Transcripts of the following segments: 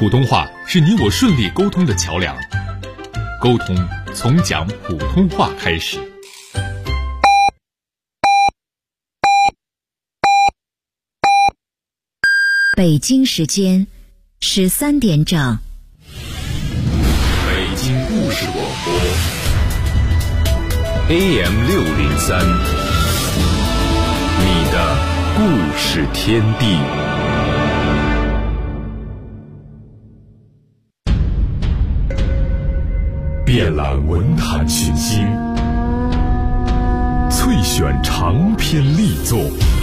普通话是你我顺利沟通的桥梁，沟通从讲普通话开始。 北京时间13点整。 北京故事广播 AM603，你的故事天地。遍览文坛群星，萃选长篇力作，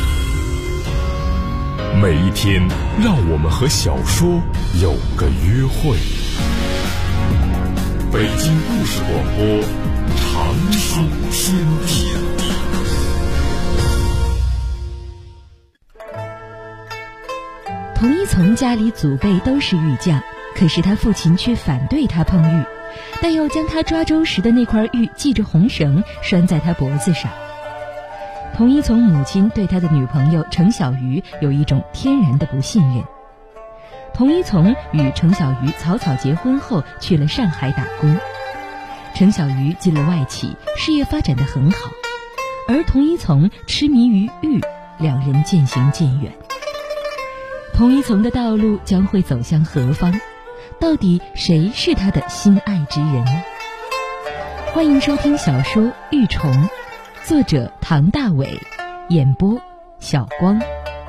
每一天让我们和小说有个约会。北京故事广播长书天地。 童一从家里祖辈都是玉匠，可是他父亲却反对他碰玉，但又将他抓周时的那块玉系着红绳拴在他脖子上。童一从母亲对他的女朋友程小鱼有一种天然的不信任。童一从与程小鱼草草结婚后去了上海打工，程小鱼进了外企，事业发展得很好，而童一从痴迷于玉，两人渐行渐远。童一从的道路将会走向何方？到底谁是他的心爱之人？欢迎收听小说《玉虫》，作者唐大伟，演播小光。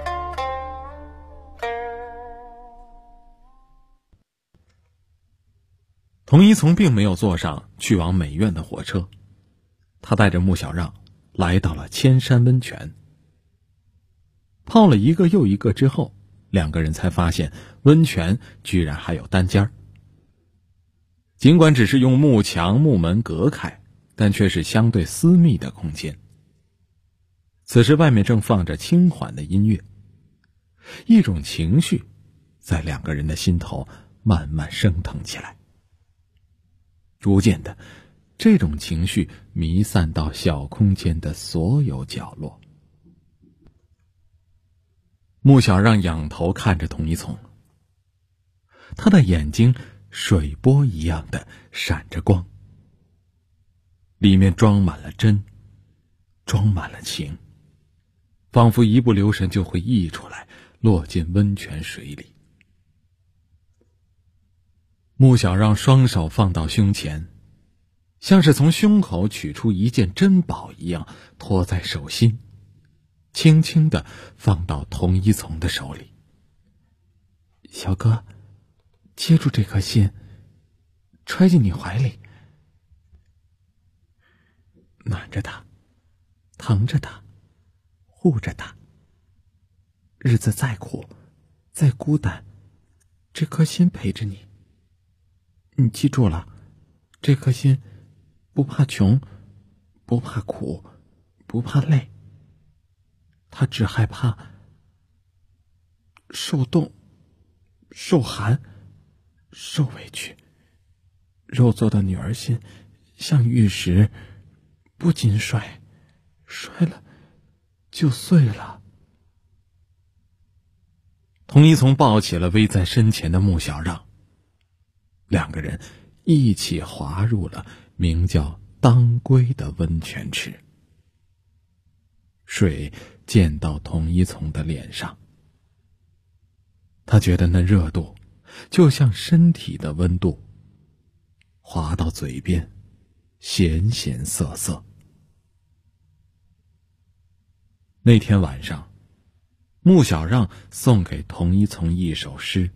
童一从并没有坐上去往美院的火车，他带着穆小让来到了千山温泉。泡了一个又一个之后，两个人才发现温泉居然还有单间。尽管只是用木墙木门隔开，但却是相对私密的空间。此时外面正放着轻缓的音乐，一种情绪在两个人的心头慢慢升腾起来。逐渐的，这种情绪弥散到小空间的所有角落。穆小让仰头看着童一从，他的眼睛水波一样的闪着光，里面装满了真，装满了情，仿佛一不留神就会溢出来，落进温泉水里。穆小让双手放到胸前，像是从胸口取出一件珍宝一样托在手心，轻轻地放到童一从的手里。小哥，接住这颗心，揣进你怀里，暖着它，疼着它，护着它。日子再苦再孤单，这颗心陪着你。你记住了，这颗心不怕穷，不怕苦，不怕累，他只害怕受冻、受寒、受委屈。肉做的女儿心像玉石，不禁摔，摔了就碎了。童一从抱起了危在身前的穆小让，两个人一起滑入了名叫当归的温泉池。水溅到童一从的脸上，他觉得那热度就像身体的温度，滑到嘴边，咸咸涩涩。那天晚上，穆小让送给童一从一首诗：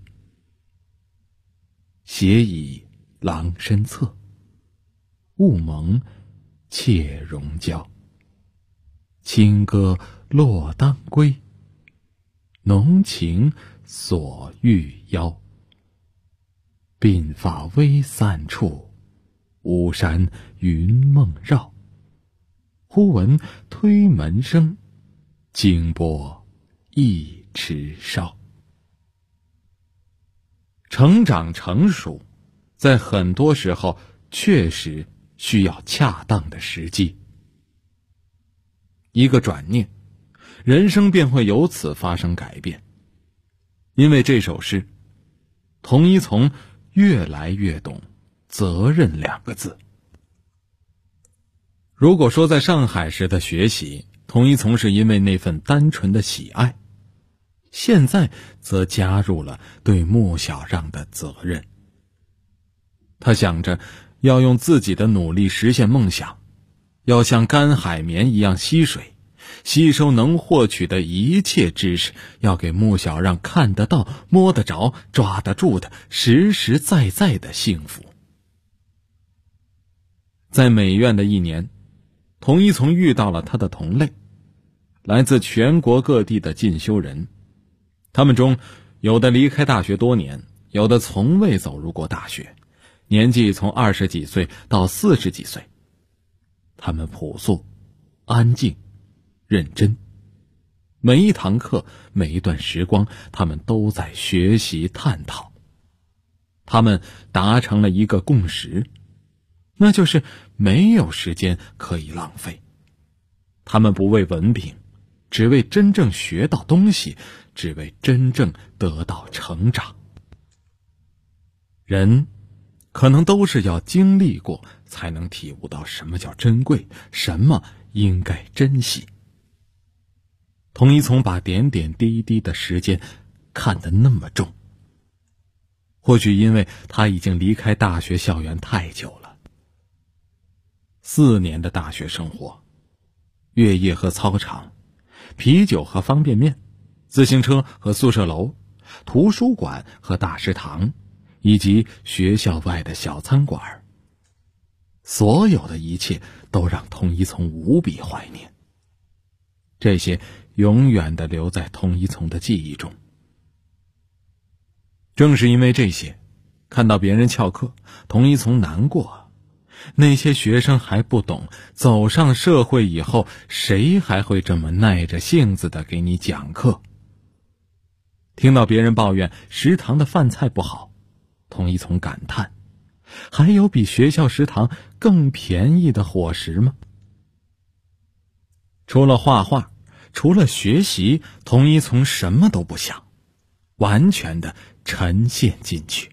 斜倚廊深侧，雾蒙妾容娇。清歌落当归，浓情锁玉腰。鬓发微散处，巫山云梦绕。忽闻推门声，惊拨一池烧。成长成熟，在很多时候确实需要恰当的时机。一个转念，人生便会由此发生改变。因为这首诗， 童一从越来越懂责任2个字。如果说在上海时的学习，童一从是因为那份单纯的喜爱，现在则加入了对穆小让的责任。他想着要用自己的努力实现梦想，要像干海绵一样吸水，吸收能获取的一切知识，要给穆小让看得到、摸得着、抓得住的实实在在的幸福。在美院的1年，童一从遇到了他的同类，来自全国各地的进修人，他们中有的离开大学多年，有的从未走入过大学，年纪从20几岁到40几岁。他们朴素、安静、认真，每一堂课，每一段时光，他们都在学习探讨。他们达成了一个共识，那就是没有时间可以浪费。他们不为文凭，只为真正学到东西，只为真正得到成长。人可能都是要经历过，才能体悟到什么叫珍贵，什么应该珍惜。童一从把点点滴滴的时间看得那么重，或许因为他已经离开大学校园太久了。4年的大学生活，月夜和操场，啤酒和方便面，自行车和宿舍楼，图书馆和大食堂，以及学校外的小餐馆，所有的一切都让童一从无比怀念。这些永远地留在童一从的记忆中。正是因为这些，看到别人翘课，童一从难过。那些学生还不懂，走上社会以后，谁还会这么耐着性子地给你讲课？听到别人抱怨食堂的饭菜不好，童一从感叹，还有比学校食堂更便宜的伙食吗？除了画画，除了学习，童一从什么都不想，完全的沉陷进去。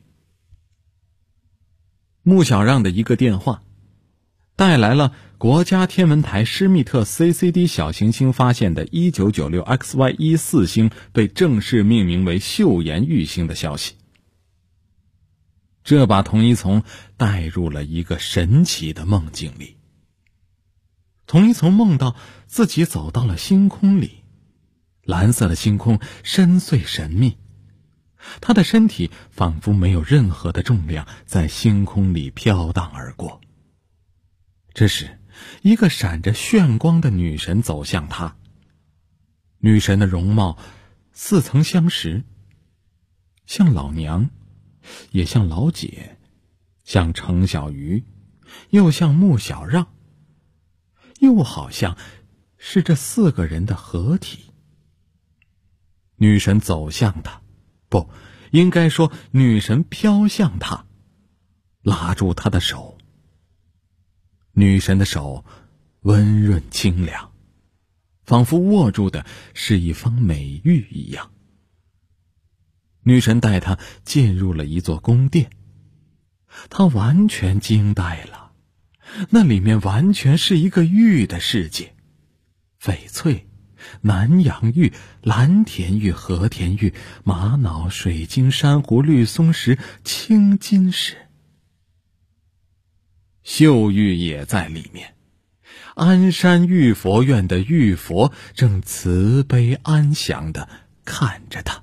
穆小让的一个电话，带来了国家天文台施密特 CCD 小行星发现的1996 XY14 星被正式命名为岫岩玉星的消息。这把童一从带入了一个神奇的梦境里。童一从梦到自己走到了星空里，蓝色的星空深邃神秘，他的身体仿佛没有任何的重量，在星空里飘荡而过。这时，一个闪着炫光的女神走向他。女神的容貌似曾相识，像老娘，也像老姐，像程小鱼，又像穆小让，又好像是这4个人的合体。女神走向他，不，应该说女神飘向他，拉住他的手。女神的手温润清凉，仿佛握住的是一方美玉一样。女神带他进入了一座宫殿，他完全惊呆了，那里面完全是一个玉的世界，翡翠、南洋玉、蓝田玉、和田玉、玛瑙、水晶、珊瑚、绿松石、青金石，岫玉也在里面。鞍山玉佛院的玉佛正慈悲安详地看着他。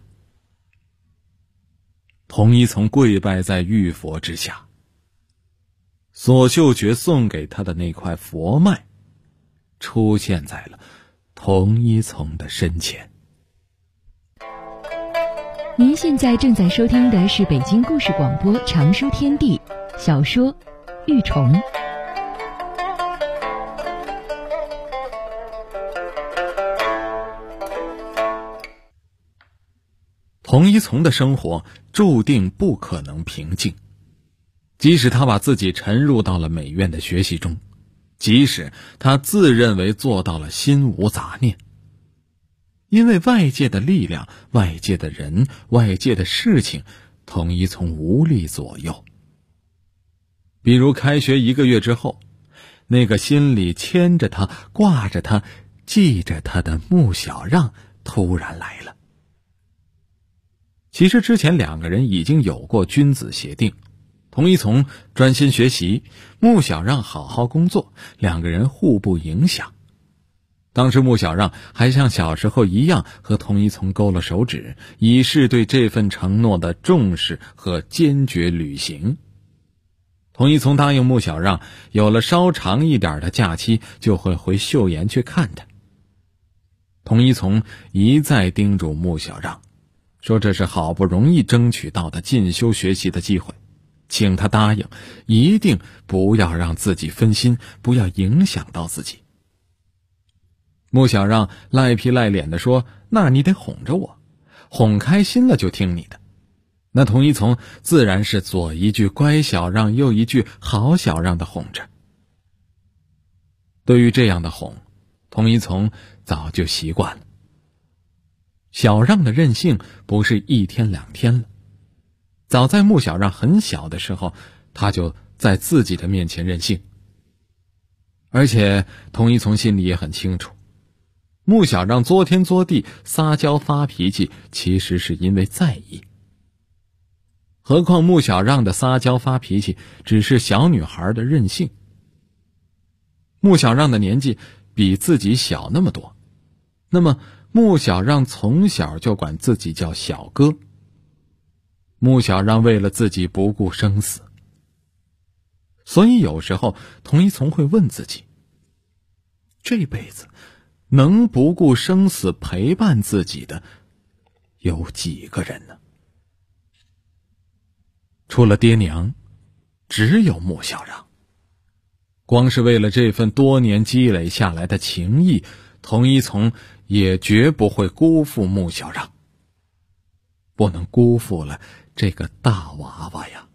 童一从跪拜在玉佛之下，索秀觉送给他的那块佛脉出现在了童一从的身前。 您现在正在收听的是北京故事广播长书天地小说《玉虫》。 童一从的生活注定不可能平静，即使他把自己沉入到了美院的学习中，即使他自认为做到了心无杂念，因为外界的力量、外界的人、外界的事情童一从无力左右。比如开学1个月之后，那个心里牵着他、挂着他、记着他的穆小让突然来了。其实之前2个人已经有过君子协定，童一从专心学习，穆小让好好工作，2个人互不影响。当时穆小让还像小时候一样和童一从勾了手指，以示对这份承诺的重视和坚决履行。童一从答应穆小让，有了稍长一点的假期就会回岫岩去看他。童一从一再叮嘱穆小让，说这是好不容易争取到的进修学习的机会，请他答应，一定不要让自己分心，不要影响到自己。穆小让赖皮赖脸地说，那你得哄着我，哄开心了就听你的。那童一从自然是左一句乖小让，右一句好小让的哄着。对于这样的哄，童一从早就习惯了。小让的任性不是1天2天了，早在穆小让很小的时候，他就在自己的面前任性。而且童一从心里也很清楚，穆小让作天作地撒娇发脾气，其实是因为在意。何况穆小让的撒娇发脾气只是小女孩的任性。穆小让的年纪比自己小那么多，那么穆小让从小就管自己叫小哥。穆小让为了自己不顾生死，所以有时候童一从会问自己，这辈子能不顾生死陪伴自己的有几个人呢？除了爹娘，只有穆小让。光是为了这份多年积累下来的情谊，童一从也绝不会辜负穆小让，不能辜负了这个大娃娃呀。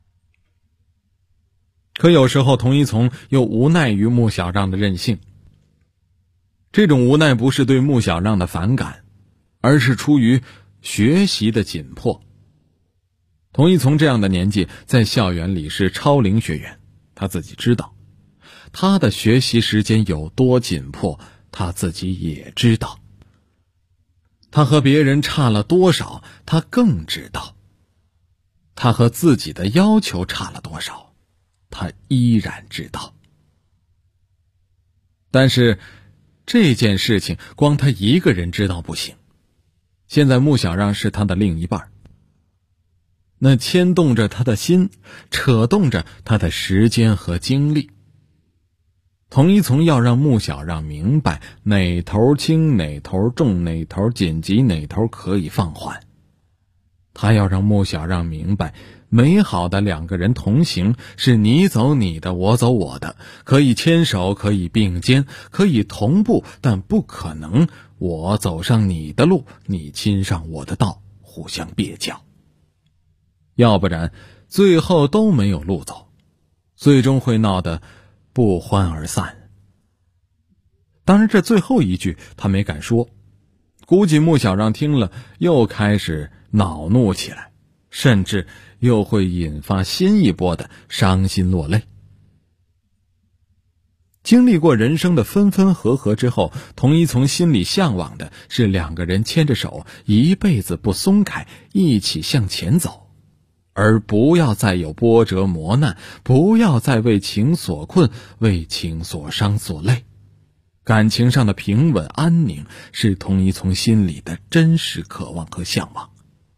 可有时候童一从又无奈于穆小让的任性，这种无奈不是对穆小让的反感，而是出于学习的紧迫。童一从这样的年纪在校园里是超龄学员，他自己知道他的学习时间有多紧迫，他自己也知道他和别人差了多少，他更知道他和自己的要求差了多少，他依然知道。但是这件事情光他一个人知道不行，现在穆小让是他的另一半，那牵动着他的心，扯动着他的时间和精力。童一从要让穆小让明白哪头轻哪头重，哪头紧急哪头可以放缓。他要让穆小让明白，美好的2个人同行是你走你的，我走我的，可以牵手，可以并肩，可以同步，但不可能我走上你的路，你亲上我的道，互相蹩脚。要不然最后都没有路走，最终会闹得不欢而散。当然这最后一句他没敢说，估计穆小让听了又开始恼怒起来，甚至又会引发新一波的伤心落泪。经历过人生的分分合合之后，童一从心里向往的是2个人牵着手，一辈子不松开，一起向前走，而不要再有波折磨难，不要再为情所困，为情所伤所累。感情上的平稳安宁是童一从心里的真实渴望和向往。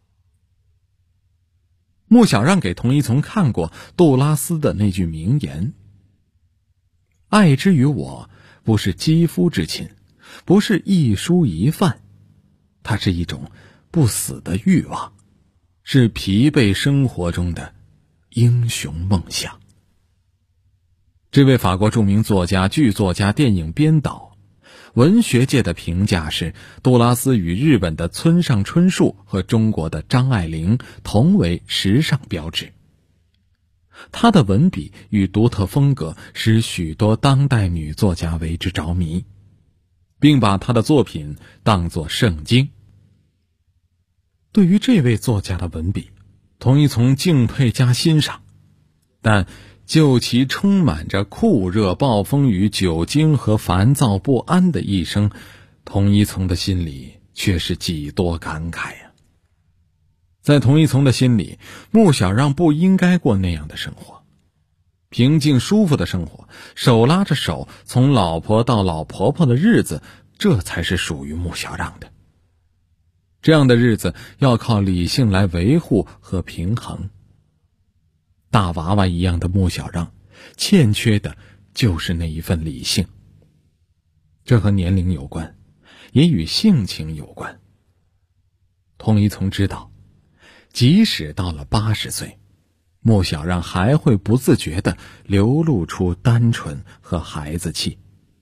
穆小让给童一从看过杜拉斯的那句名言，爱之于我不是肌肤之亲，不是一蔬一饭，它是一种不死的欲望，是疲惫生活中的英雄梦想。这位法国著名作家、剧作家、电影编导，文学界的评价是杜拉斯与日本的村上春树和中国的张爱玲同为时尚标志。他的文笔与独特风格使许多当代女作家为之着迷，并把他的作品当作圣经。对于这位作家的文笔， 童一从敬佩加欣赏，但就其充满着酷热、暴风雨、酒精和烦躁不安的一生，童一从的心里却是几多感慨呀。在童一从的心里，穆小让不应该过那样的生活。平静舒服的生活，手拉着手从老婆到老婆婆的日子，这才是属于穆小让的。这样的日子要靠理性来维护和平衡。大娃娃一样的穆小让，欠缺的就是那一份理性。这和年龄有关，也与性情有关。童一从知道，即使到了80岁，穆小让还会不自觉地流露出单纯和孩子气。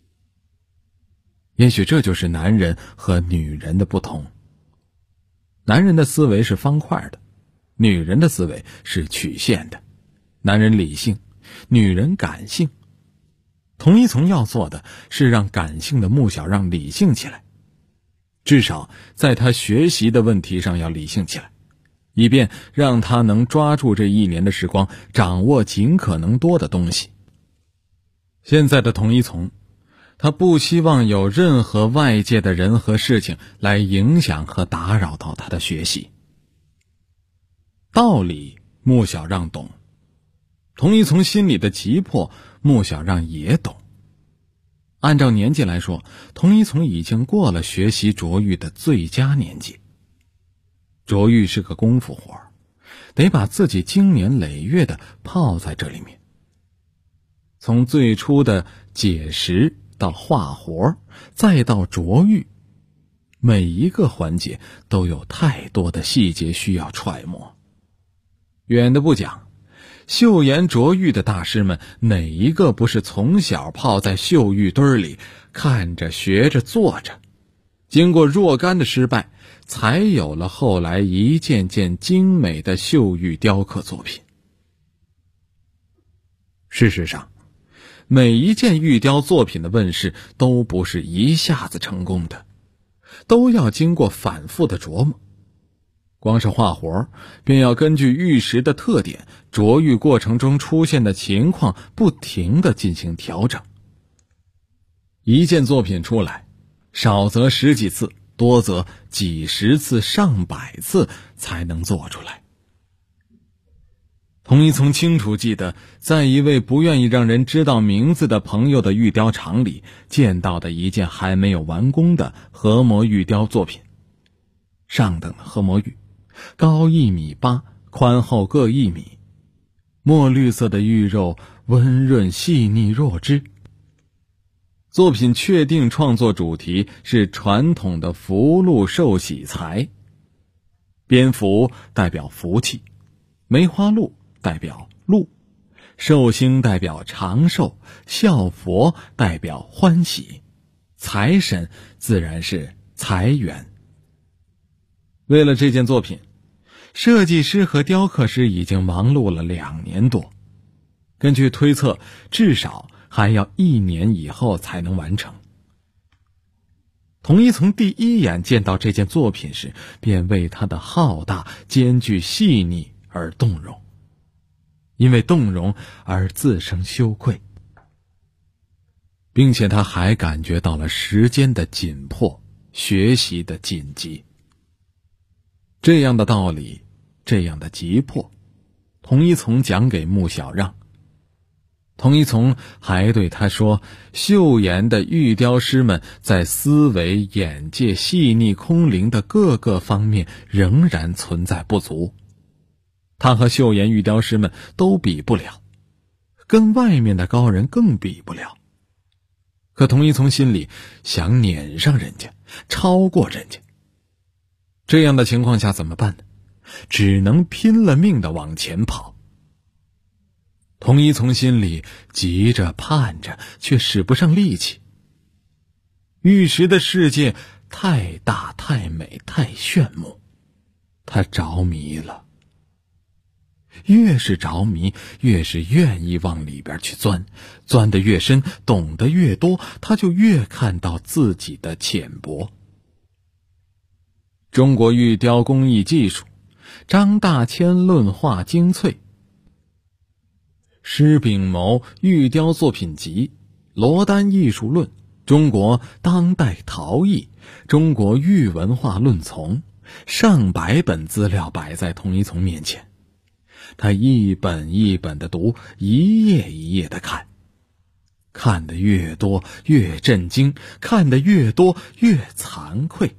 也许这就是男人和女人的不同。男人的思维是方块的，女人的思维是曲线的。男人理性，女人感性。童一从要做的是让感性的穆小让理性起来，至少在他学习的问题上要理性起来，以便让他能抓住这1年的时光，掌握尽可能多的东西。现在的童一从，他不希望有任何外界的人和事情来影响和打扰到他的学习。道理穆小让懂，童一从心里的急迫穆小让也懂。按照年纪来说，童一从已经过了学习琢玉的最佳年纪。琢玉是个功夫活，得把自己经年累月的泡在这里面。从最初的解石到画活，再到琢玉，每一个环节都有太多的细节需要揣摩。远的不讲，岫岩琢玉的大师们，哪一个不是从小泡在岫玉堆里，看着学着做着，经过若干的失败，才有了后来一件件精美的岫玉雕刻作品。事实上，每一件玉雕作品的问世都不是一下子成功的，都要经过反复的琢磨。光是画活，便要根据玉石的特点、琢玉过程中出现的情况，不停地进行调整。一件作品出来，少则10几次，多则几十次、上百次才能做出来。童一从清楚记得，在一位不愿意让人知道名字的朋友的玉雕厂里见到的一件还没有完工的合模玉雕作品。上等的合模玉，高1.8米，宽厚各1米，墨绿色的玉肉温润细腻若脂。作品确定创作主题是传统的福禄寿喜财，蝙蝠代表福气，梅花鹿代表禄，寿星代表长寿，孝佛代表欢喜，财神自然是财源。为了这件作品，设计师和雕刻师已经忙碌了2年多，根据推测，至少还要1年以后才能完成。童一从第一眼见到这件作品时，便为它的浩大、兼具细腻而动容，因为动容而自生羞愧，并且他还感觉到了时间的紧迫，学习的紧急。这样的道理，这样的急迫，童一从讲给穆小让。童一从还对他说，岫岩的玉雕师们在思维、眼界细腻空灵的各个方面仍然存在不足，他和岫岩玉雕师们都比不了，跟外面的高人更比不了。可童一从心里想撵上人家，超过人家。这样的情况下怎么办呢？只能拼了命地往前跑。童一从心里急着盼着，却使不上力气。玉石的世界太大、太美、太炫目，他着迷了。越是着迷，越是愿意往里边去钻，钻得越深，懂得越多，他就越看到自己的浅薄。中国玉雕工艺技术张大千论画精粹，施秉谋玉雕作品集，罗丹艺术论，中国当代陶艺，中国玉文化论丛，上百本资料摆在童一从面前。他一本一本地读，一页一页地看，看得越多越震惊，看得越多越惭愧。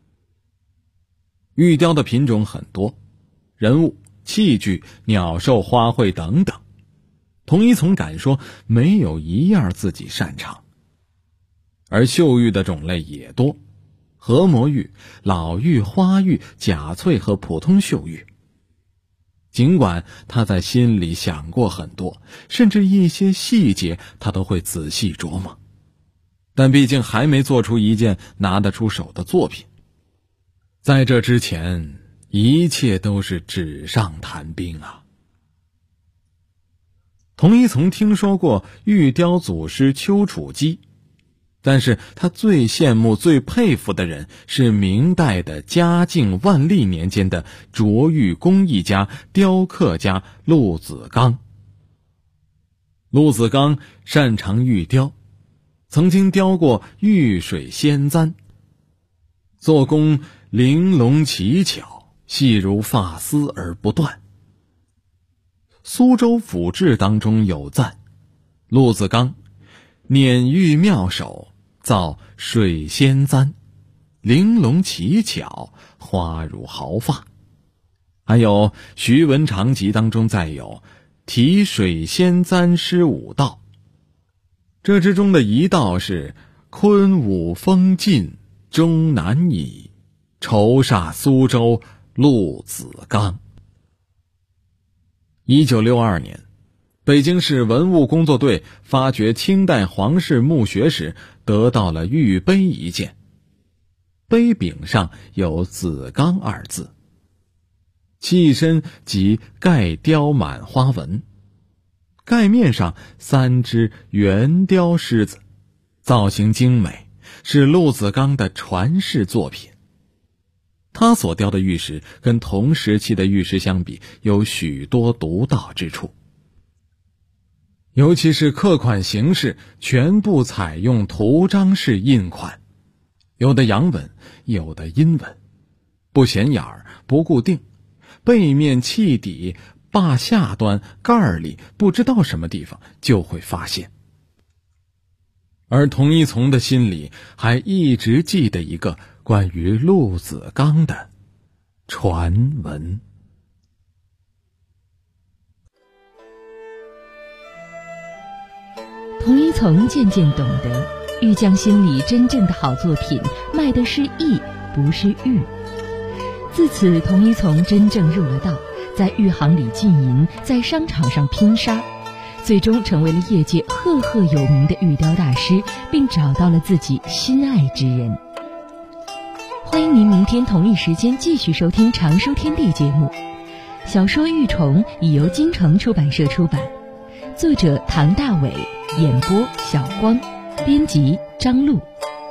玉雕的品种很多，人物、器具、鸟兽、花卉等等，童一从敢说没有一样自己擅长。而绣玉的种类也多，合模玉、老玉、花玉、假翠和普通绣玉。尽管他在心里想过很多，甚至一些细节他都会仔细琢磨，但毕竟还没做出一件拿得出手的作品。在这之前，一切都是纸上谈兵啊。童一从听说过玉雕祖师丘处机，但是他最羡慕最佩服的人是明代的嘉靖、万历年间的琢玉工艺家、雕刻家陆子刚。陆子刚擅长玉雕，曾经雕过玉水仙簪，做工玲珑奇巧，细如发丝而不断。苏州府志当中有赞，陆子刚捻玉妙手，造水仙簪，玲珑奇巧，花如毫发。还有徐文长集当中再有题水仙簪诗5道，这之中的一道是昆武风尽终难已，愁煞苏州陆子刚。1962年，北京市文物工作队发掘清代皇室墓穴时，得到了玉碑一件，碑柄上有子刚2字，器身及盖雕满花纹，盖面上3只圆雕狮子，造型精美，是陆子刚的传世作品。他所雕的玉石跟同时期的玉石相比，有许多独到之处，尤其是刻款形式全部采用图章式印款，有的阳文，有的阴文，不显眼儿，不固定，背面器底把下端盖里不知道什么地方就会发现。而童一从的心里还一直记得一个关于陆子刚的传闻。 童一从渐渐懂得，玉匠心里真正的好作品卖的是艺，不是玉。自此，童一从真正入了道，在玉行里经营，在商场上拼杀，最终成为了业界赫赫有名的玉雕大师，并找到了自己心爱之人。欢迎您明天同一时间继续收听《常书天地》节目。小说《玉虫》已由京城出版社出版，作者唐大伟，演播小光，编辑张璐。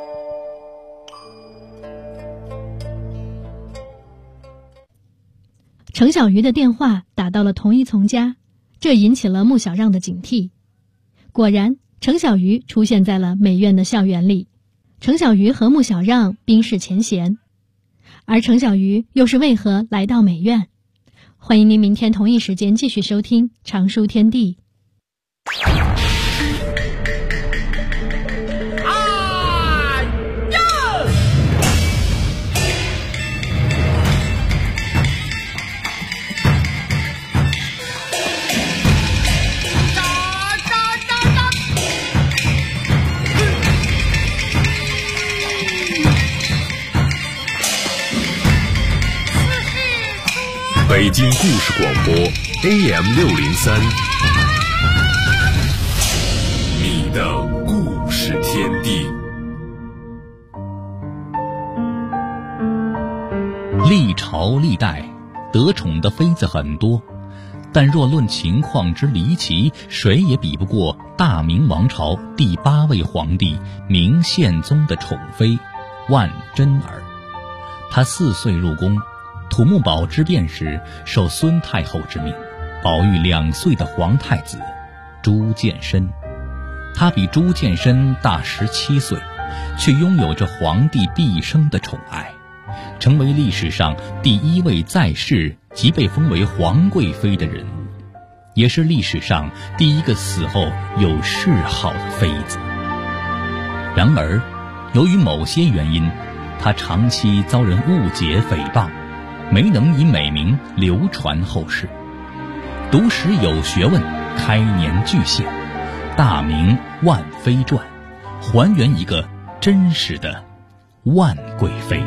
程小鱼的电话打到了童一从家，这引起了穆小让的警惕。果然，程小鱼出现在了美院的校园里。程小鱼和穆小让冰释前嫌，而程小鱼又是为何来到美院？欢迎您明天同一时间继续收听《常书天地》。 北京故事广播 AM603，你的故事天地。 历朝历代得宠的妃子很多，但若论情况之离奇，谁也比不过大明王朝第8位皇帝明宪宗的宠妃万贞儿。她4岁入宫， 土木堡之变时，受孙太后之命，保育2岁的皇太子朱见深。他比朱见深大17岁，却拥有着皇帝毕生的宠爱，成为历史上第1位在世即被封为皇贵妃的人物，也是历史上第1个死后有谥号的妃子。然而，由于某些原因，他长期遭人误解诽谤，没能以美名流传后世。读史有学问，开年巨献，大明万妃传，还原一个真实的万贵妃。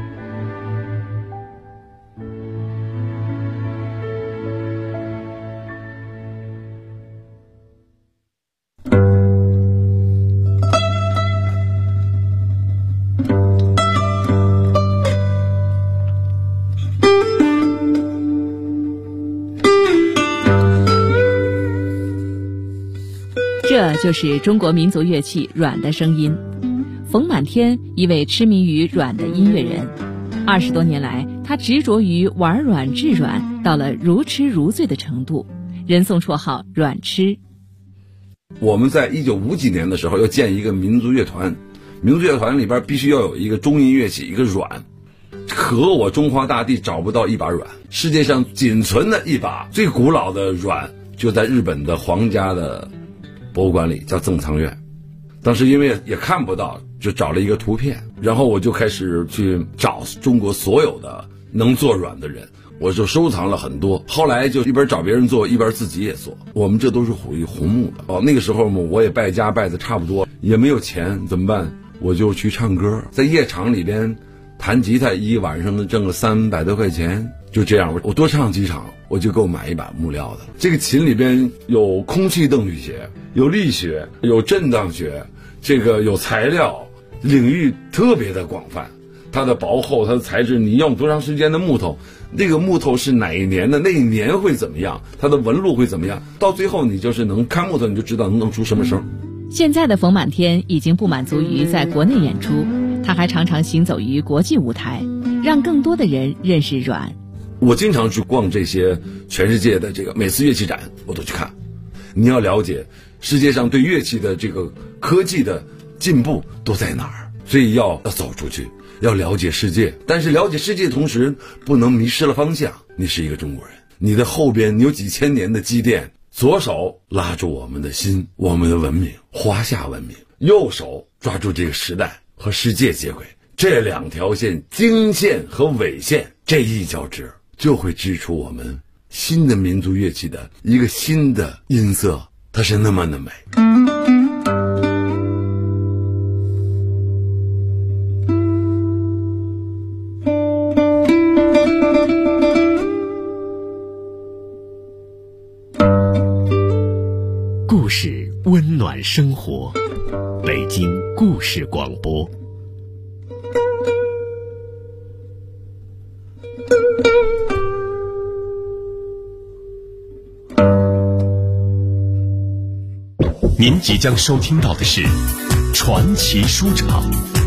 这就是中国民族乐器阮的声音。冯满天，一位痴迷于阮的音乐人，20多年来，他执着于玩阮制阮，到了如痴如醉的程度，人送绰号阮痴。 我们在1950几年的时候要建一个民族乐团，民族乐团里边必须要有一个中音乐器，一个阮。可我中华大地找不到一把阮，世界上仅存的一把最古老的阮就在日本的皇家的博物馆里，叫赠藏院。当时因为也看不到，就找了一个图片，然后我就开始去找中国所有的能做阮的人，我就收藏了很多。后来就一边找别人做，一边自己也做。我们这都是属于红木的。那个时候嘛，我也败家败的差不多，也没有钱，怎么办？我就去唱歌，在夜场里边弹吉他，一晚上能挣个300多块钱。就这样，我多唱几场，我就够买一把木料的。这个琴里边有空气动力学，有力学，有震荡学，这个有材料，领域特别的广泛。它的薄厚，它的材质，你用多长时间的木头，那个木头是哪一年的，那一年会怎么样，它的纹路会怎么样，到最后你就是能看木头，你就知道能弄出什么声。 现在的冯满天已经不满足于在国内演出，他还常常行走于国际舞台，让更多的人认识阮。 我经常去逛这些全世界的这个每次乐器展，我都去看。你要了解世界上对乐器的这个科技的进步都在哪儿，所以要走出去，要了解世界。但是了解世界的同时，不能迷失了方向。你是一个中国人，你的后边你有几千年的积淀，左手拉住我们的心，我们的文明，华夏文明；右手抓住这个时代和世界接轨。这2条线，经线和纬线，这一交织，就会织出我们新的民族乐器的一个新的音色，它是那么的美。 故事温暖生活，北京故事广播。您即将收听到的是传奇书场。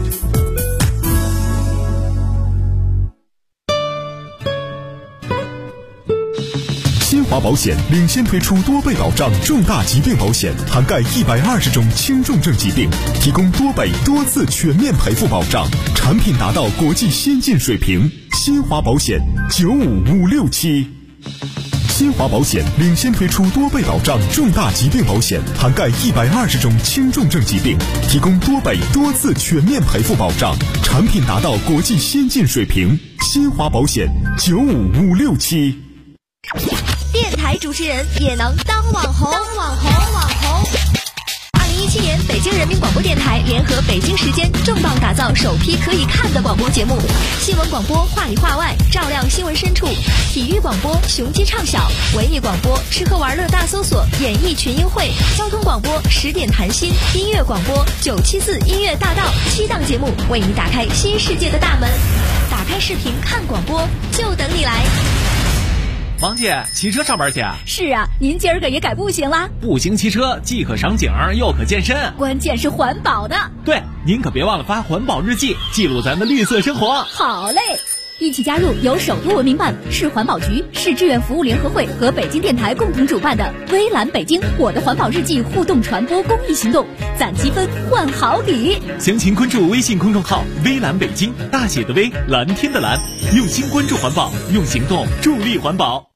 新华保险领先推出多倍保障重大疾病保险，涵盖120种轻重症疾病，提供多倍多次全面赔付保障，产品达到国际先进水平。新华保险95567。新华保险领先推出多倍保障重大疾病保险，涵盖120种轻重症疾病，提供多倍多次全面赔付保障，产品达到国际先进水平。新华保险95567。 电台主持人也能当网红。2017年，北京人民广播电台联合北京时间重磅打造首批可以看的广播节目：新闻广播话里话外，照亮新闻深处；体育广播雄鸡唱晓；文艺广播吃喝玩乐大搜索，演艺群英会；交通广播10点谈心；音乐广播974音乐大道。7档节目为你打开新世界的大门。打开视频看广播，就等你来。 王姐，骑车上班去啊？ 是啊，您今儿个也改步行啦？ 步行骑车既可赏景又可健身， 关键是环保的。 对，您可别忘了发环保日记，记录咱的绿色生活。 好嘞。 一起加入由首都文明办、市环保局、市志愿服务联合会和北京电台共同主办的微蓝北京我的环保日记互动传播公益行动，攒积分换好礼。 详情关注微信公众号微蓝北京，大写的微，蓝天的蓝，用心关注环保，用行动助力环保。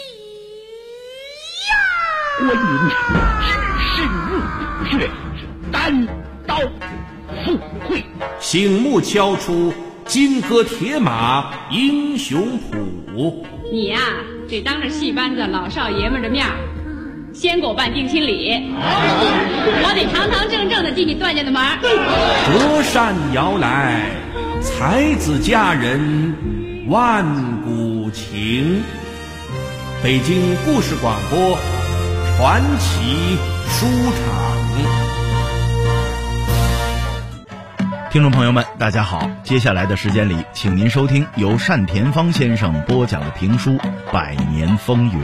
观音深入虎穴，单刀赴会， 醒目敲出金戈铁马英雄谱。 你呀，得当着戏班子老少爷们的面先给我办定亲礼，我得堂堂正正的进你段家的门。 隔山遥来，才子佳人万古情。北京故事广播传奇书场。 听众朋友们，大家好，接下来的时间里，请您收听由单田芳先生播讲的评书《百年风云》。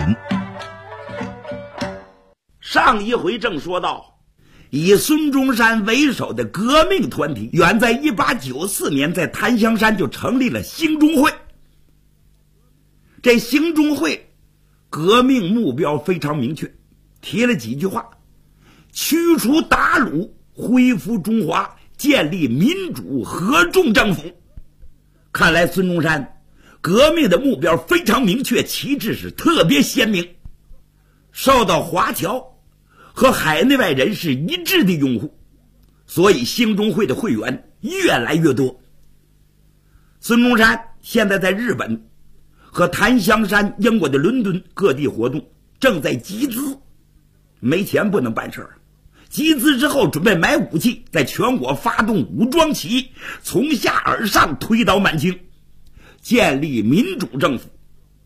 上一回正说到，以孙中山为首的革命团体远在1894年在檀香山就成立了兴中会。这兴中会革命目标非常明确，提了几句话：驱除鞑虏，恢复中华，建立民主合众政府。看来孙中山革命的目标非常明确，旗帜是特别鲜明，受到华侨和海内外人士一致的拥护，所以兴中会的会员越来越多。孙中山现在在日本和檀香山、英国的伦敦各地活动，正在集资，没钱不能办事儿。集资之后准备买武器，在全国发动武装起义，从下而上推倒满清，建立民主政府。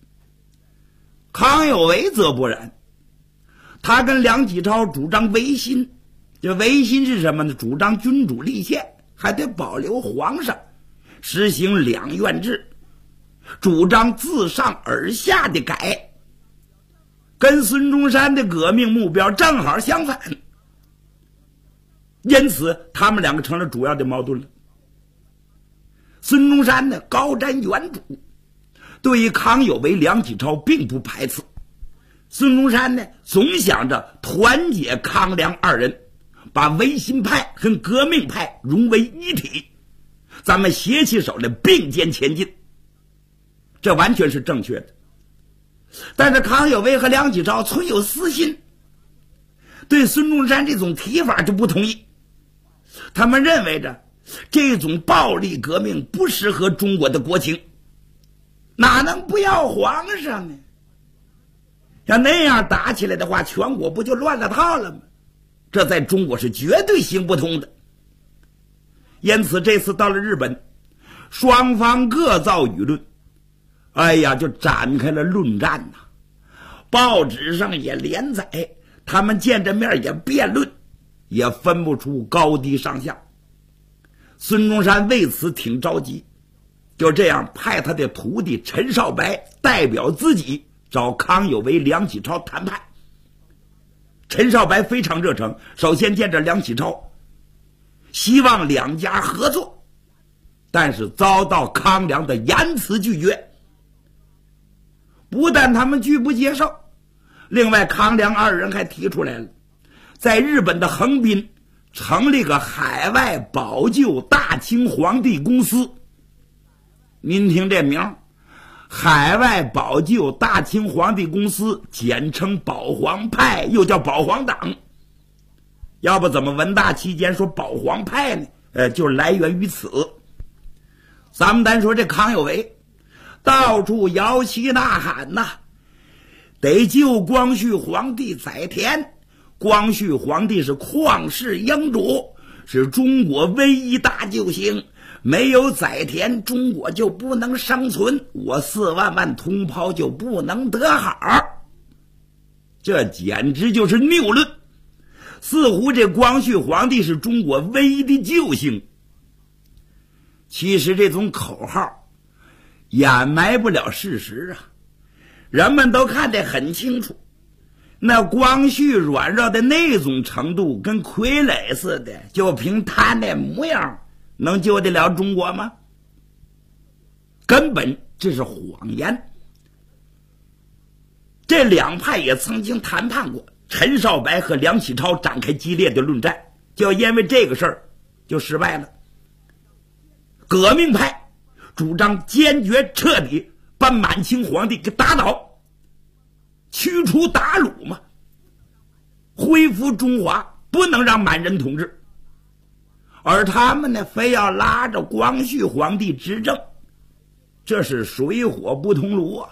康有为则不然，他跟梁启超主张维新。这维新是什么呢？主张君主立宪，还得保留皇上，实行两院制，主张自上而下的改，跟孙中山的革命目标正好相反。因此他们两个成了主要的矛盾了。孙中山呢，高瞻远瞩，对于康有为、梁启超并不排斥。孙中山呢，总想着团结康梁二人，把维新派和革命派融为一体，咱们携起手来并肩前进，这完全是正确的。但是康有为和梁启超存有私心，对孙中山这种提法就不同意。他们认为着这种暴力革命不适合中国的国情，哪能不要皇上呢？像那样打起来的话，全国不就乱了套了吗？这在中国是绝对行不通的。因此这次到了日本，双方各造舆论，就展开了论战呐。报纸上也连载，他们见着面也辩论，也分不出高低上下。孙中山为此挺着急，就这样派他的徒弟陈少白代表自己找康有为、梁启超谈判。陈少白非常热诚，首先见着梁启超，希望两家合作，但是遭到康梁的严词拒绝。不但他们拒不接受，另外康梁二人还提出来了，在日本的横滨成立个海外保救大清皇帝公司。您听这名，海外保救大清皇帝公司，简称保皇派，又叫保皇党。要不怎么文大期间说保皇派呢？就来源于此。咱们单说这康有为，到处摇旗呐喊呐，得救光绪皇帝载湉。光绪皇帝是旷世英主，是中国唯一大救星，没有载湉，中国就不能生存，我4万万同胞就不能得好。这简直就是谬论，似乎这光绪皇帝是中国唯一的救星。其实这种口号掩埋不了事实啊，人们都看得很清楚，那光绪软弱的那种程度跟傀儡似的，就凭他那模样能救得了中国吗？根本这是谎言。这两派也曾经谈判过，陈少白和梁启超展开激烈的论战，就因为这个事儿就失败了。革命派主张坚决彻底把满清皇帝给打倒，驱除鞑虏嘛，恢复中华，不能让满人统治。而他们呢，非要拉着光绪皇帝执政，这是水火不同炉啊。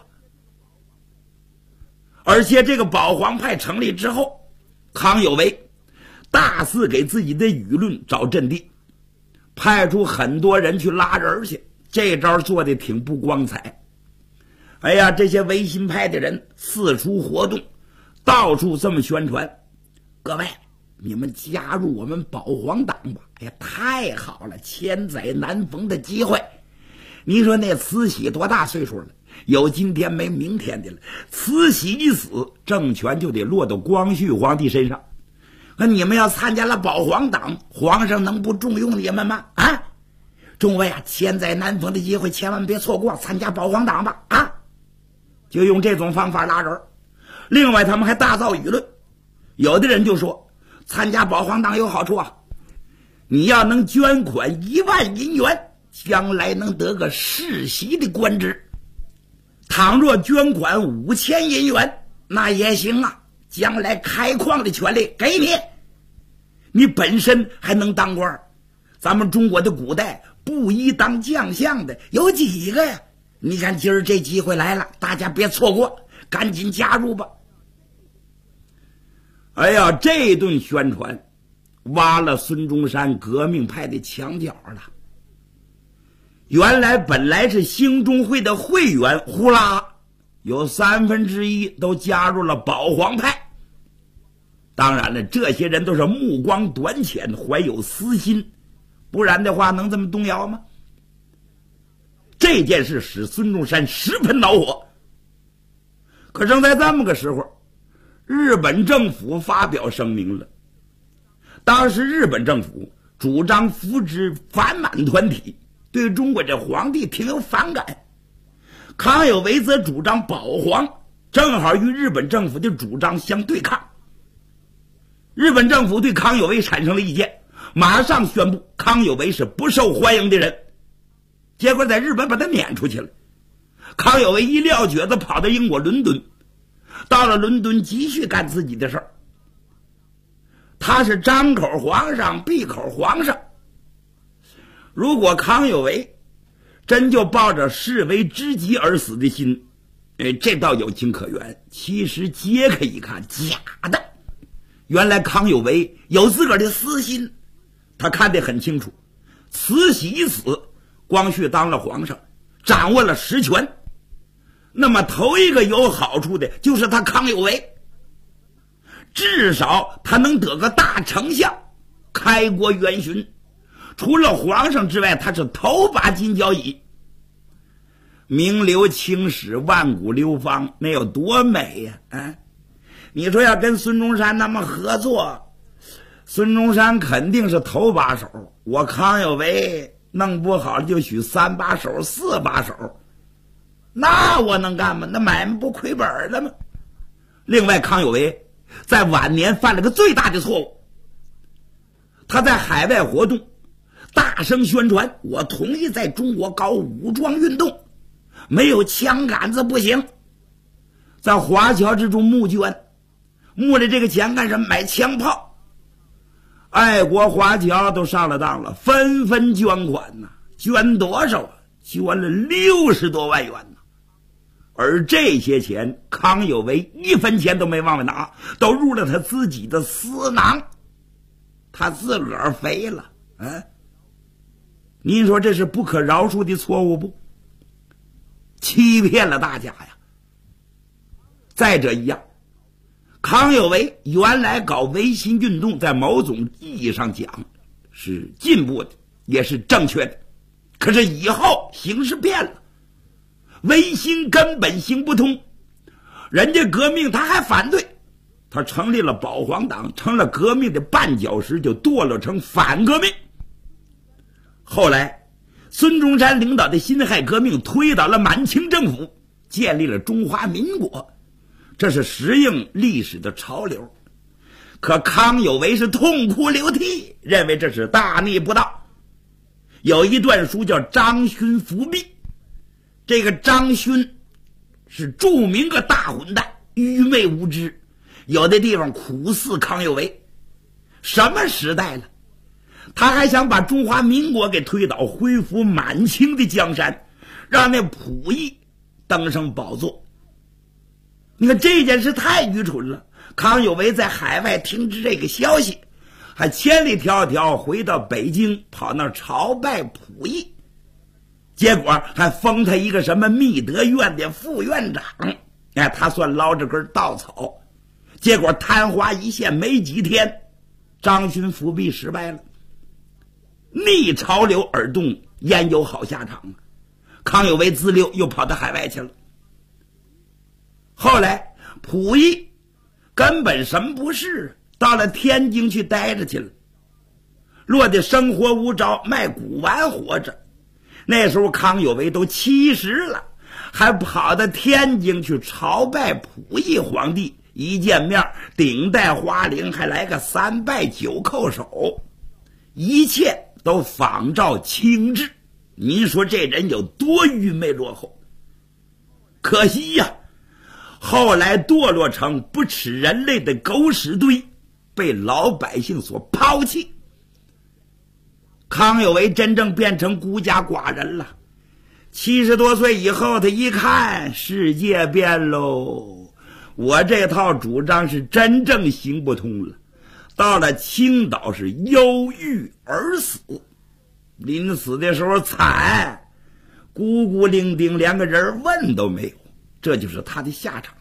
而且这个保皇派成立之后，康有为大肆给自己的舆论找阵地，派出很多人去拉人去，这招做的挺不光彩。哎呀，这些维新派的人四处活动，到处这么宣传，各位你们加入我们保皇党吧！哎呀，太好了，千载难逢的机会。你说那慈禧多大岁数了？有今天没明天的了。慈禧一死，政权就得落到光绪皇帝身上。那你们要参加了保皇党，皇上能不重用你们吗？啊，众位啊，千载难逢的机会，千万别错过，参加保皇党吧！啊，就用这种方法拉人。另外，他们还大造舆论，有的人就说，参加保皇党有好处啊，你要能捐款1万银元，将来能得个世袭的官职。倘若捐款5000银元，那也行啊，将来开矿的权利给你，你本身还能当官。咱们中国的古代布衣当将相的有几个呀？你看今儿这机会来了，大家别错过，赶紧加入吧。哎呀，这顿宣传挖了孙中山革命派的墙角了。原来本来是兴中会的会员，呼啦有1/3都加入了保皇派。当然了，这些人都是目光短浅，怀有私心，不然的话能这么动摇吗？这件事使孙中山十分恼火。可正在这么个时候，日本政府发表声明了。当时日本政府主张扶植反满团体，对中国这皇帝挺有反感。康有为则主张保皇，正好与日本政府的主张相对抗。日本政府对康有为产生了意见，马上宣布康有为是不受欢迎的人。结果在日本把他撵出去了。康有为一撂蹶子跑到英国伦敦，到了伦敦继续干自己的事儿。他是张口皇上闭口皇上。如果康有为真就抱着视为知己而死的心，这倒有情可原。其实揭开一看，假的。原来康有为有自个儿的私心，他看得很清楚。慈禧一死，光绪当了皇上，掌握了实权，那么头一个有好处的就是他康有为，至少他能得个大丞相，开国元勋。除了皇上之外，他是头把金交椅。名留青史，万古流芳，那有多美呀！啊，你说要跟孙中山他们合作，孙中山肯定是头把手，我康有为弄不好就许3把手、4把手，那我能干吗？那买卖不亏本了吗？另外，康有为在晚年犯了个最大的错误，他在海外活动大声宣传，我同意在中国搞武装运动，没有枪杆子不行。在华侨之中募捐，募了这个钱干什么？买枪炮。爱国华侨都上了当了，纷纷捐款呐，捐多少啊？捐了60多万元呢。而这些钱，康有为1分钱都没往外拿，都入了他自己的私囊，他自个儿肥了。您说这是不可饶恕的错误不？欺骗了大家呀！再者一样，康有为原来搞维新运动，在某种意义上讲是进步的，也是正确的。可是以后形势变了，维新根本行不通，人家革命他还反对，他成立了保皇党，成了革命的绊脚石，就堕落成反革命。后来孙中山领导的辛亥革命推倒了满清政府，建立了中华民国，这是适应历史的潮流。可康有为是痛哭流涕，认为这是大逆不道。有一段书叫《张勋伏笔》，这个张勋是著名的大混蛋，愚昧无知，有的地方苦似康有为。什么时代了，他还想把中华民国给推倒，恢复满清的江山，让那溥仪登上宝座。你看这件事太愚蠢了。康有为在海外听知这个消息，还千里迢迢回到北京，跑那朝拜溥仪，结果还封他一个什么密德院的副院长。他算捞着根稻草，结果昙花一现，没几天张勋伏笔失败了。逆潮流而动，焉有好下场？康有为自溜，又跑到海外去了。后来溥仪根本什么不是，到了天津去待着去了，落得生活无着，卖古玩活着。那时候康有为都70了，还跑到天津去朝拜溥仪皇帝，一见面顶戴花翎，还来个3拜9叩首，一切都仿照清制。您说这人有多愚昧落后？可惜呀，后来堕落成不齿人类的狗屎堆，被老百姓所抛弃。康有为真正变成孤家寡人了。70多岁以后，他一看世界变喽，我这套主张是真正行不通了。到了青岛是忧郁而死，临死的时候惨，孤孤零零，连个人问都没有，这就是他的下场。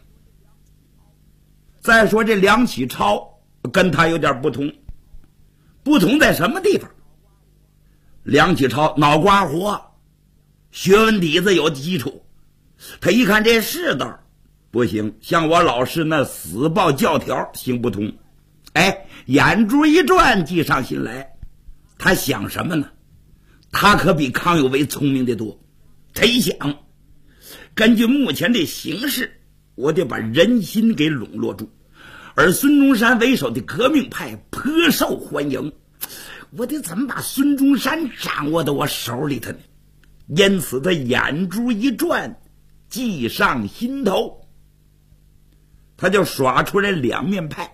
再说这梁启超跟他有点不同，不同在什么地方？梁启超脑瓜活，学问底子有基础，他一看这世道不行，像我老师那死抱教条行不通。眼珠一转，计上心来，他想什么呢？他可比康有为聪明得多。他一想，根据目前的形势，我得把人心给笼络住，而孙中山为首的革命派颇受欢迎，我得怎么把孙中山掌握到我手里头呢？因此他眼珠一转，计上心头，他就耍出来两面派，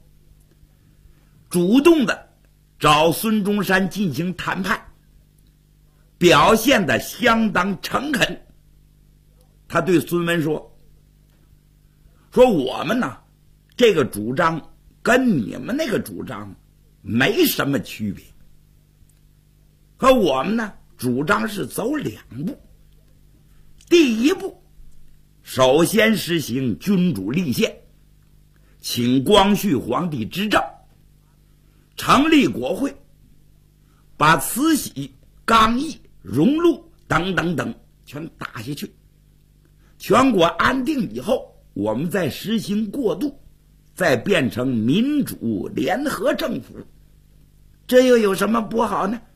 主动的找孙中山进行谈判，表现的相当诚恳。他对孙文说我们呢这个主张跟你们那个主张没什么区别，可我们呢主张是走2步。第一步，首先实行君主立宪，请光绪皇帝执政，成立国会，把慈禧、刚毅、荣禄等等等全打下去，全国安定以后，我们再实行过渡，再变成民主联合政府，这又有什么不好呢？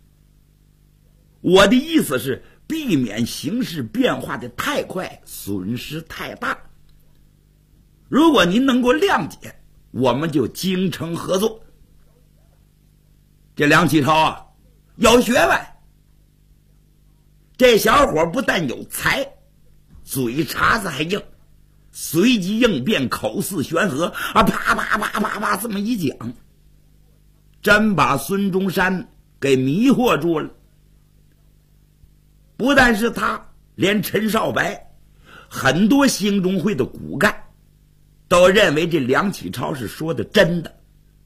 我的意思是避免形势变化的太快，损失太大。如果您能够谅解，我们就精诚合作。这梁启超啊，有学问，这小伙不但有才，嘴茬子还硬，随机应变，口似悬河啊，啪啪啪啪啪这么一讲，真把孙中山给迷惑住了。不但是他，连陈少白很多兴中会的骨干都认为这梁启超是说的真的，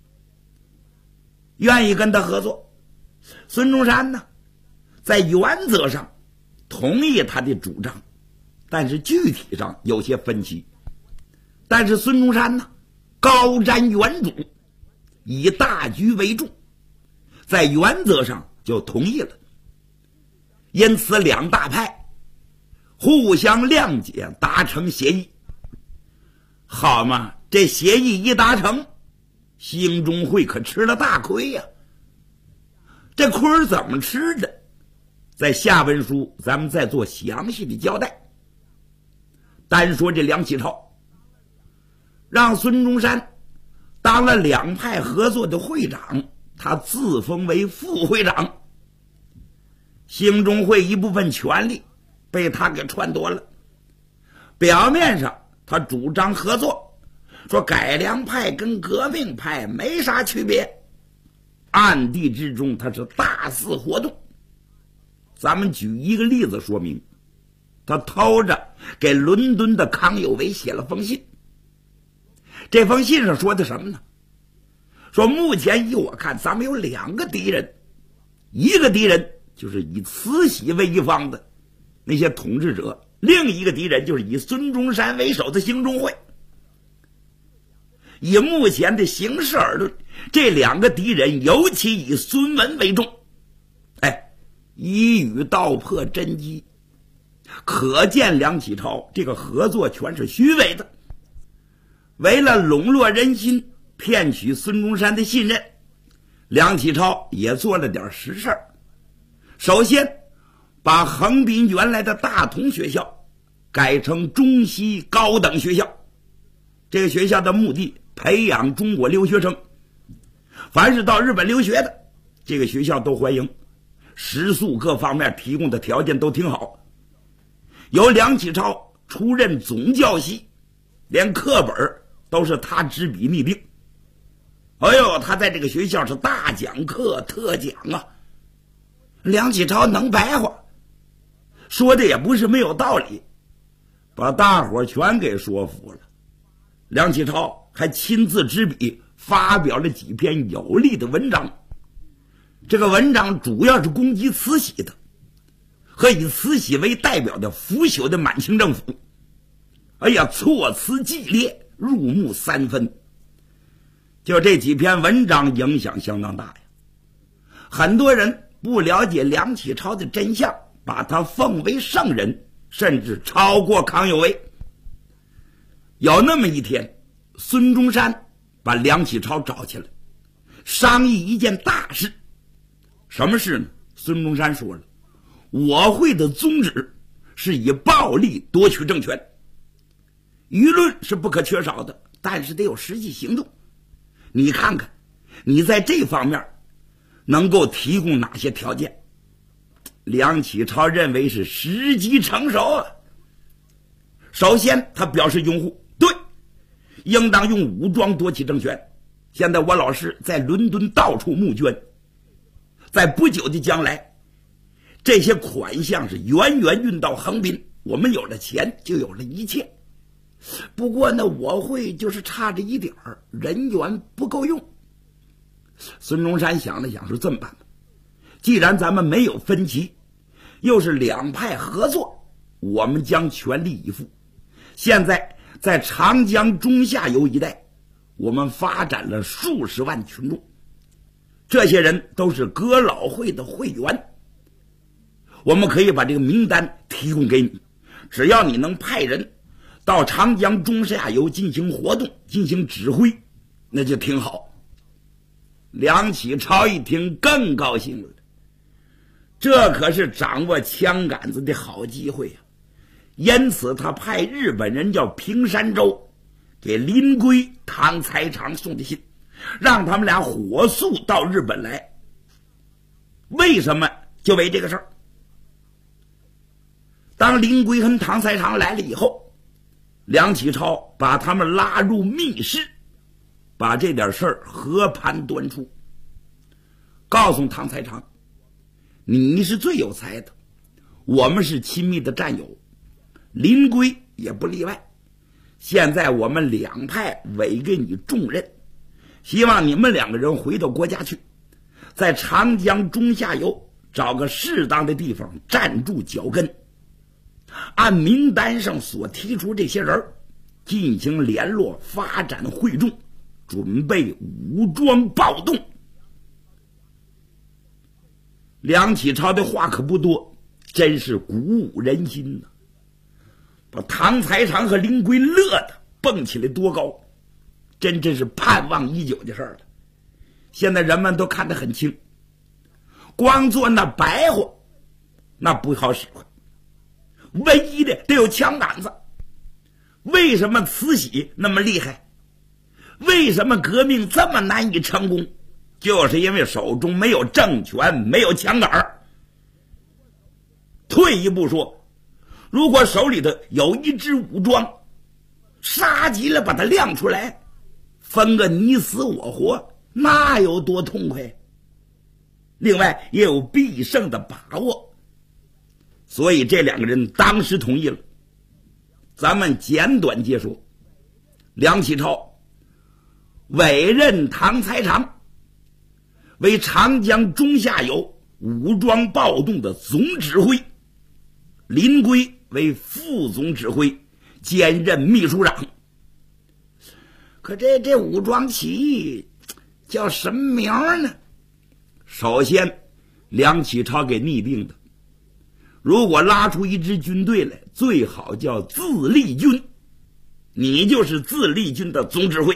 愿意跟他合作。孙中山呢，在原则上同意他的主张，但是具体上有些分歧。但是孙中山呢，高瞻远瞩，以大局为重，在原则上就同意了。因此两大派互相谅解，达成协议。好嘛，这协议一达成，兴中会可吃了大亏呀。这亏怎么吃的？ 在下文书咱们再做详细的交代。单说这梁启超让孙中山当了两派合作的会长，他自封为副会长，兴中会一部分权力被他给篡夺了。表面上他主张合作，说改良派跟革命派没啥区别，暗地之中他是大肆活动。咱们举一个例子说明，他偷着给伦敦的康有为写了封信。这封信上说的什么呢？说目前依我看，咱们有两个敌人，一个敌人就是以慈禧为一方的那些统治者，另一个敌人就是以孙中山为首的兴中会。以目前的形势而论，这两个敌人尤其以孙文为重，一语道破真机，可见梁启超这个合作全是虚伪的。为了笼络人心，骗取孙中山的信任，梁启超也做了点实事。首先把横滨原来的大同学校改成中西高等学校，这个学校的目的培养中国留学生，凡是到日本留学的，这个学校都欢迎，食宿各方面提供的条件都挺好。由梁启超出任总教习，连课本都是他执笔拟定。他在这个学校是大讲课特讲啊。梁启超能白话，说的也不是没有道理，把大伙全给说服了。梁启超还亲自执笔发表了几篇有力的文章，这个文章主要是攻击慈禧的和以慈禧为代表的腐朽的满清政府。措辞激烈，入木三分。就这几篇文章影响相当大呀。很多人不了解梁启超的真相，把他奉为圣人，甚至超过康有为。有那么一天，孙中山把梁启超找起来，商议一件大事。什么事呢？孙中山说了，我会的宗旨是以暴力夺取政权，舆论是不可缺少的，但是得有实际行动。你看看你在这方面能够提供哪些条件？梁启超认为是时机成熟啊。首先他表示拥护，对，应当用武装夺取政权。现在我老师在伦敦到处募捐，在不久的将来，这些款项是源源运到横滨，我们有了钱就有了一切。不过呢，我会就是差着一点儿，人员不够用。孙中山想了想，说这么办吧，既然咱们没有分歧，又是两派合作，我们将全力以赴。现在在长江中下游一带，我们发展了数十万群众，这些人都是哥老会的会员，我们可以把这个名单提供给你，只要你能派人到长江中下游进行活动，进行指挥，那就挺好。梁启超一听更高兴了，这可是掌握枪杆子的好机会啊！因此他派日本人叫平山周给林圭、唐才常送的信，让他们俩火速到日本来。为什么？就为这个事儿。当林圭和唐才常来了以后，梁启超把他们拉入密室，把这点事儿和盘端出，告诉唐才常，你是最有才的，我们是亲密的战友，林圭也不例外。现在我们两派委给你重任，希望你们两个人回到国家去，在长江中下游找个适当的地方站住脚跟，按名单上所提出这些人进行联络，发展会众，准备武装暴动。梁启超的话可不多，真是鼓舞人心呐，把唐才常和林圭乐得蹦起来多高，真是盼望已久的事儿了。现在人们都看得很清，光做那白话那不好使唤，唯一的得有枪杆子。为什么慈禧那么厉害？为什么革命这么难以成功？就是因为手中没有政权，没有枪杆。退一步说，如果手里头有一支武装，杀急了把它亮出来，分个你死我活，那有多痛快？另外也有必胜的把握。所以这两个人当时同意了。咱们简短接说，梁启超委任唐才常为长江中下游武装暴动的总指挥，林圭为副总指挥，兼任秘书长。可这武装起义叫什么名呢？首先梁启超给拟定的，如果拉出一支军队来，最好叫自立军，你就是自立军的总指挥。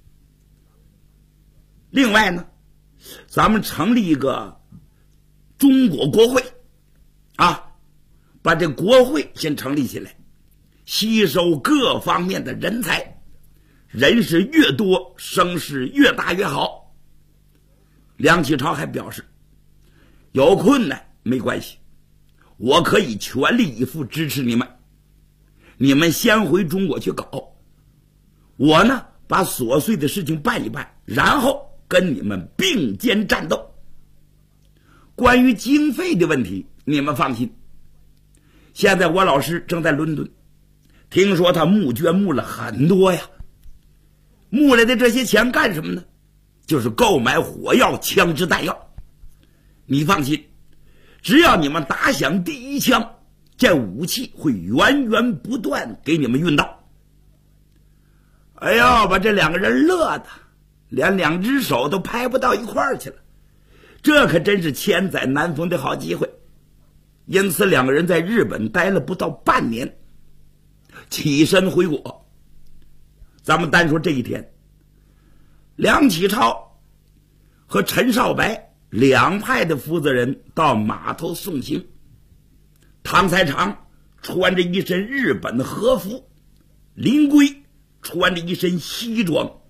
另外呢，咱们成立一个中国国会啊，把这国会先成立起来，吸收各方面的人才，人是越多，声势越大越好。梁启超还表示，有困难没关系，我可以全力以赴支持你们，你们先回中国去搞，我呢把琐碎的事情办一办，然后跟你们并肩战斗。关于经费的问题，你们放心，现在我老师正在伦敦，听说他募捐募了很多呀。募来的这些钱干什么呢？就是购买火药、枪支弹药。你放心，只要你们打响第一枪，这武器会源源不断给你们运到。哎呦，把这两个人乐的连两只手都拍不到一块儿去了，这可真是千载难逢的好机会。因此两个人在日本待了不到半年，起身回国。咱们单说这一天，梁启超和陈少白两派的负责人到码头送行。唐才常穿着一身日本的和服，林圭穿着一身西装。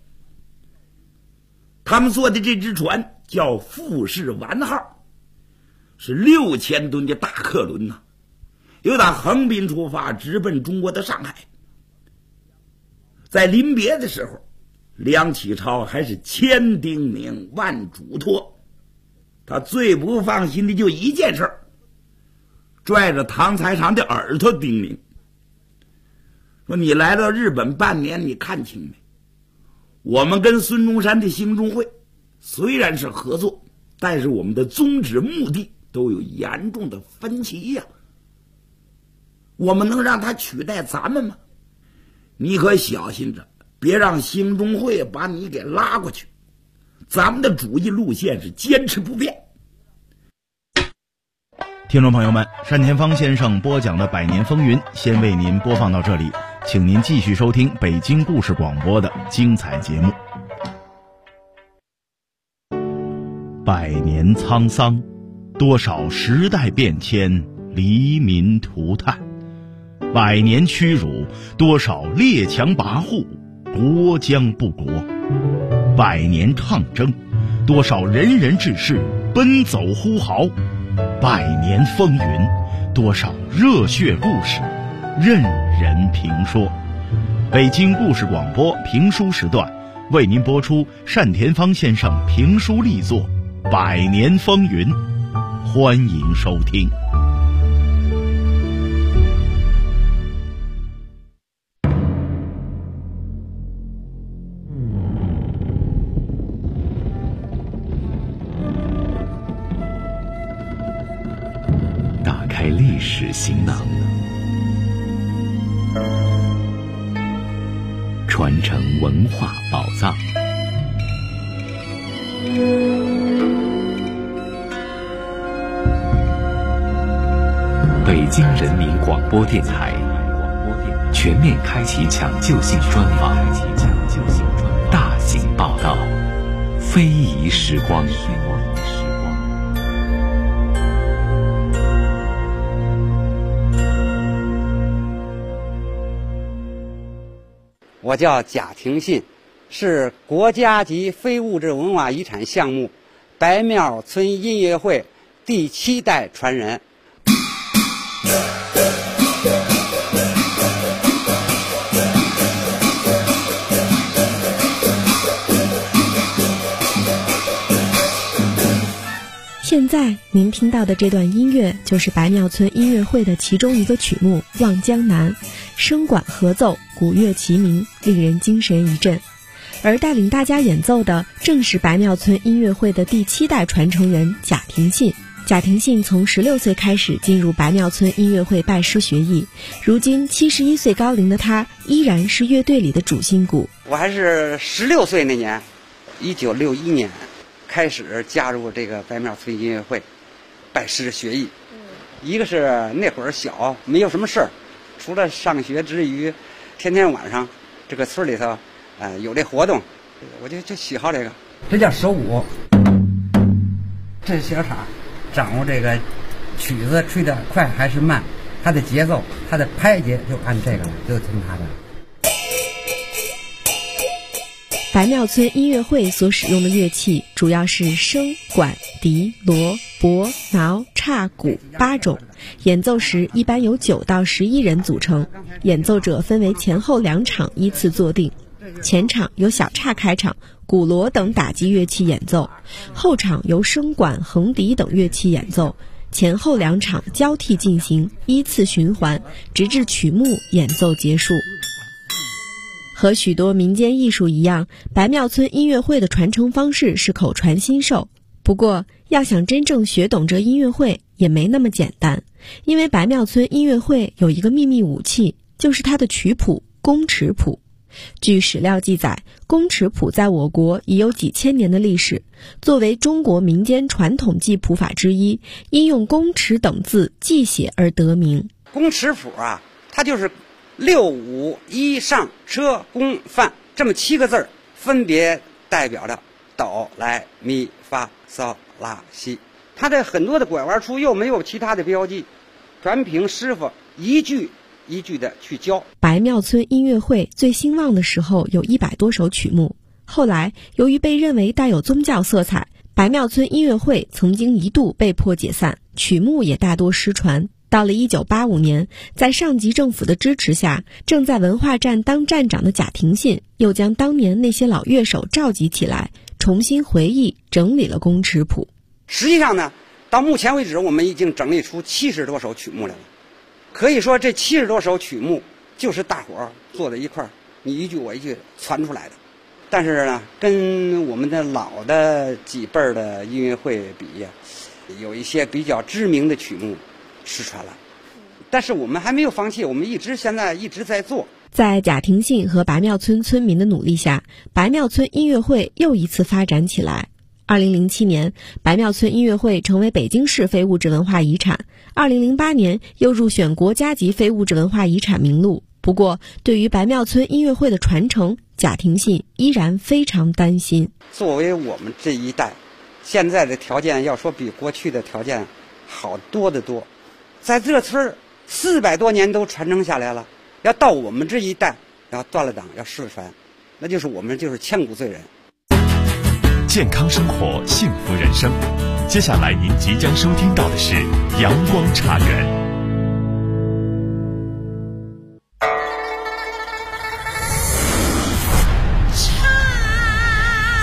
他们坐的这只船叫富士丸号，是6000吨的大客轮呐，由打横滨出发，直奔中国的上海。在临别的时候，梁启超还是千叮咛万嘱托，他最不放心的就一件事，拽着唐才常的耳朵叮咛说，你来到日本半年，你看清没？我们跟孙中山的兴中会虽然是合作，但是我们的宗旨目的都有严重的分歧呀。我们能让他取代咱们吗？你可小心着，别让兴中会把你给拉过去。咱们的主义路线是坚持不变。 听众朋友们，单田芳先生播讲的《百年风云》先为您播放到这里，请您继续收听北京故事广播的精彩节目。100年沧桑，多少时代变迁，黎民涂炭；100年屈辱，多少列强跋扈，国将不国；100年抗争，多少仁人志士奔走呼号；100年风云，多少热血故事任人评说。北京故事广播评书时段为您播出单田芳先生评书力作《100年风云》，欢迎收听。 打开历史行囊，传承文化宝藏。北京人民广播电台全面开启抢救性专访，大型报道，非遗时光。 我叫贾廷信，是国家级非物质文化遗产项目白庙村音乐会第7代传人。 现在您听到的这段音乐就是白庙村音乐会的其中一个曲目《望江南》，声管合奏，鼓乐齐鸣，令人精神一振。而带领大家演奏的正是白庙村音乐会的第7代传承人贾廷信。贾廷信从16岁开始进入白庙村音乐会拜师学艺，如今71岁高龄的他依然是乐队里的主心骨。 我还是16岁那年，1961年开始加入这个白庙村音乐会，拜师学艺。一个是那会儿小，没有什么事儿，除了上学之余，天天晚上这个村里头，有这活动，我就喜好这个。这叫手鼓，这是小叉，掌握这个曲子吹得快还是慢，它的节奏，它的拍节就按这个了，就听它的。 白庙村音乐会所使用的乐器主要是笙、管、笛、锣、钹、挠、叉、鼓8种，演奏时一般由9到11人组成，演奏者分为前后2场依次坐定。前场由小叉开场，鼓锣等打击乐器演奏，后场由笙管、横笛等乐器演奏，前后2场交替进行，依次循环，直至曲目演奏结束。和许多民间艺术一样，白庙村音乐会的传承方式是口传心授。不过，要想真正学懂这音乐会也没那么简单，因为白庙村音乐会有一个秘密武器，就是它的曲谱宫尺谱。据史料记载，宫尺谱在我国已有几千年的历史，作为中国民间传统记谱法之一，因用宫尺等字记写而得名。 宫尺谱啊，它就是6、5、1上车宫范这么7个字，分别代表着哆来咪发嗦拉西。它的很多的拐弯处又没有其他的标记，全凭师傅一句一句的去教。 白庙村音乐会最兴旺的时候有100多首曲目，后来由于被认为带有宗教色彩，白庙村音乐会曾经一度被迫解散，曲目也大多失传。到了1985年，在上级政府的支持下，正在文化站当站长的贾廷信又将当年那些老乐手召集起来，重新回忆整理了宫尺谱。 实际上呢，到目前为止我们已经整理出70多首曲目来了。可以说这70多首曲目就是大伙儿坐在一块儿，你一句我一句传出来的。但是呢，跟我们的老的几辈儿的音乐会比呀，有一些比较知名的曲目失传了，但是我们还没有放弃，我们现在一直在做。 在贾廷信和白庙村村民的努力下，白庙村音乐会又一次发展起来。2007年，白庙村音乐会成为北京市非物质文化遗产，2008年又入选国家级非物质文化遗产名录。不过，对于白庙村音乐会的传承，贾廷信依然非常担心。 作为我们这一代，现在的条件要说比过去的条件好多得多。在这村400多年都传承下来了，要到我们这一代要断了档要失传，那就是我们就是千古罪人。 健康生活，幸福人生。接下来您即将收听到的是阳光茶园。